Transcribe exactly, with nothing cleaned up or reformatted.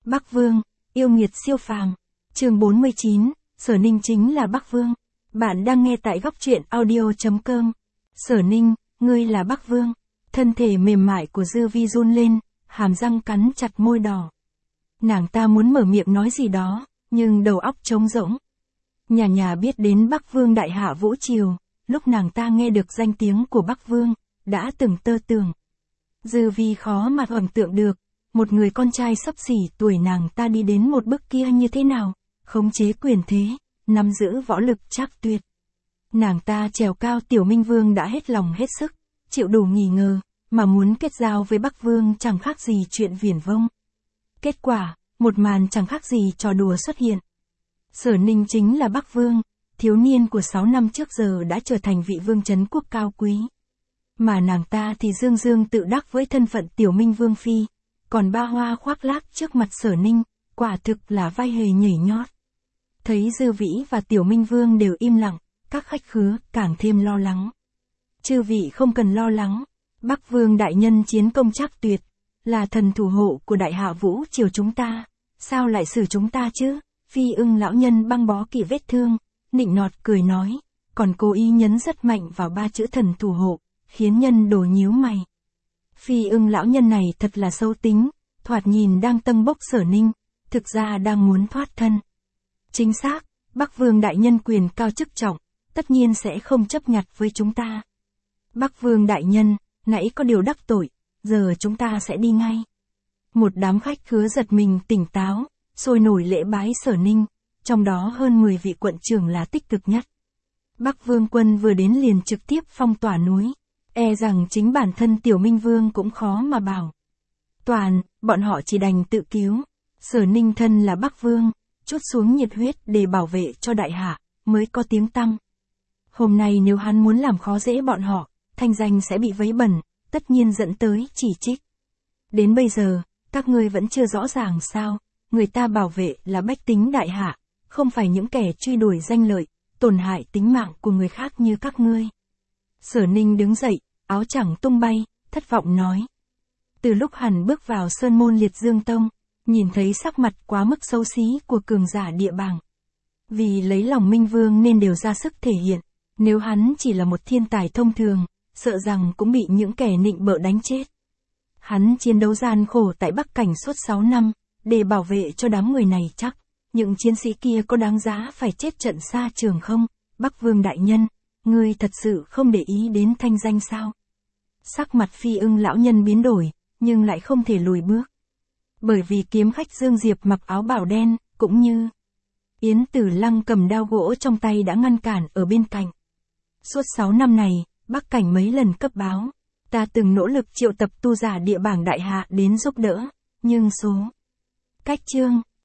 Bắc Vương, yêu nghiệt siêu phàm. Chương bốn mươi chín, Sở Ninh chính là Bắc Vương. Bạn đang nghe tại góc truyện audio chấm com. Sở Ninh, ngươi là Bắc Vương. Thân thể mềm mại của Dư Vi run lên, hàm răng cắn chặt môi đỏ. Nàng ta muốn mở miệng nói gì đó, nhưng đầu óc trống rỗng. Nhà nhà biết đến Bắc Vương đại hạ Vũ Triều, lúc nàng ta nghe được danh tiếng của Bắc Vương, đã từng tơ tưởng. Dư Vi khó mà tưởng tượng được, một người con trai xấp xỉ tuổi nàng ta đi đến một bước kia như thế nào, khống chế quyền thế, nắm giữ võ lực trác tuyệt. Nàng ta trèo cao Tiểu Minh Vương đã hết lòng hết sức, chịu đủ nghi ngờ, mà muốn kết giao với Bắc Vương chẳng khác gì chuyện viển vông. Kết quả, một màn chẳng khác gì trò đùa xuất hiện. Sở Ninh chính là Bắc Vương, thiếu niên của sáu năm trước giờ đã trở thành vị vương trấn quốc cao quý. Mà nàng ta thì dương dương tự đắc với thân phận Tiểu Minh Vương Phi, còn ba hoa khoác lác trước mặt Sở Ninh, quả thực là vai hề nhảy nhót. Thấy Dư Vĩ và Tiểu Minh Vương đều im lặng, các khách khứa càng thêm lo lắng. Chư vị không cần lo lắng, Bắc Vương đại nhân chiến công trác tuyệt, là thần thủ hộ của đại hạ Vũ Triều chúng ta, sao lại xử chúng ta chứ? Phi Ưng lão nhân băng bó kỹ vết thương, nịnh nọt cười nói, còn cố ý nhấn rất mạnh vào ba chữ thần thủ hộ, khiến nhân đồ nhíu mày. Phi Ưng lão nhân này thật là xấu tính, thoạt nhìn đang tâng bốc Sở Ninh, thực ra đang muốn thoát thân. Chính xác, Bắc Vương đại nhân quyền cao chức trọng, tất nhiên sẽ không chấp nhặt với chúng ta. Bắc Vương đại nhân, nãy có điều đắc tội, giờ chúng ta sẽ đi ngay. Một đám khách khứa giật mình tỉnh táo, sôi nổi lễ bái Sở Ninh, trong đó hơn mười vị quận trưởng là tích cực nhất. Bắc Vương quân vừa đến liền trực tiếp phong tỏa núi, e rằng chính bản thân Tiểu Minh Vương cũng khó mà bảo. Toàn, bọn họ chỉ đành tự cứu. Sở Ninh thân là Bắc Vương, chút xuống nhiệt huyết để bảo vệ cho đại hạ, mới có tiếng tăm. Hôm nay nếu hắn muốn làm khó dễ bọn họ, thanh danh sẽ bị vấy bẩn, tất nhiên dẫn tới chỉ trích. Đến bây giờ, các ngươi vẫn chưa rõ ràng sao, người ta bảo vệ là bách tính đại hạ, không phải những kẻ truy đuổi danh lợi, tổn hại tính mạng của người khác như các ngươi. Sở Ninh đứng dậy, áo chẳng tung bay, thất vọng nói. Từ lúc hắn bước vào sơn môn Liệt Dương Tông, nhìn thấy sắc mặt quá mức xấu xí của cường giả địa bảng. Vì lấy lòng Minh Vương nên đều ra sức thể hiện, nếu hắn chỉ là một thiên tài thông thường, sợ rằng cũng bị những kẻ nịnh bợ đánh chết. Hắn chiến đấu gian khổ tại Bắc Cảnh suốt sáu năm, để bảo vệ cho đám người này chắc, những chiến sĩ kia có đáng giá phải chết trận xa trường không? Bắc Vương đại nhân, ngươi thật sự không để ý đến thanh danh sao? Sắc mặt Phi Ưng lão nhân biến đổi, nhưng lại không thể lùi bước. Bởi vì kiếm khách Dương Diệp mặc áo bảo đen, cũng như Yến Tử Lăng cầm đao gỗ trong tay đã ngăn cản ở bên cạnh. Suốt sáu năm này, Bắc Cảnh mấy lần cấp báo, ta từng nỗ lực triệu tập tu giả địa bảng đại hạ đến giúp đỡ, nhưng số cách chương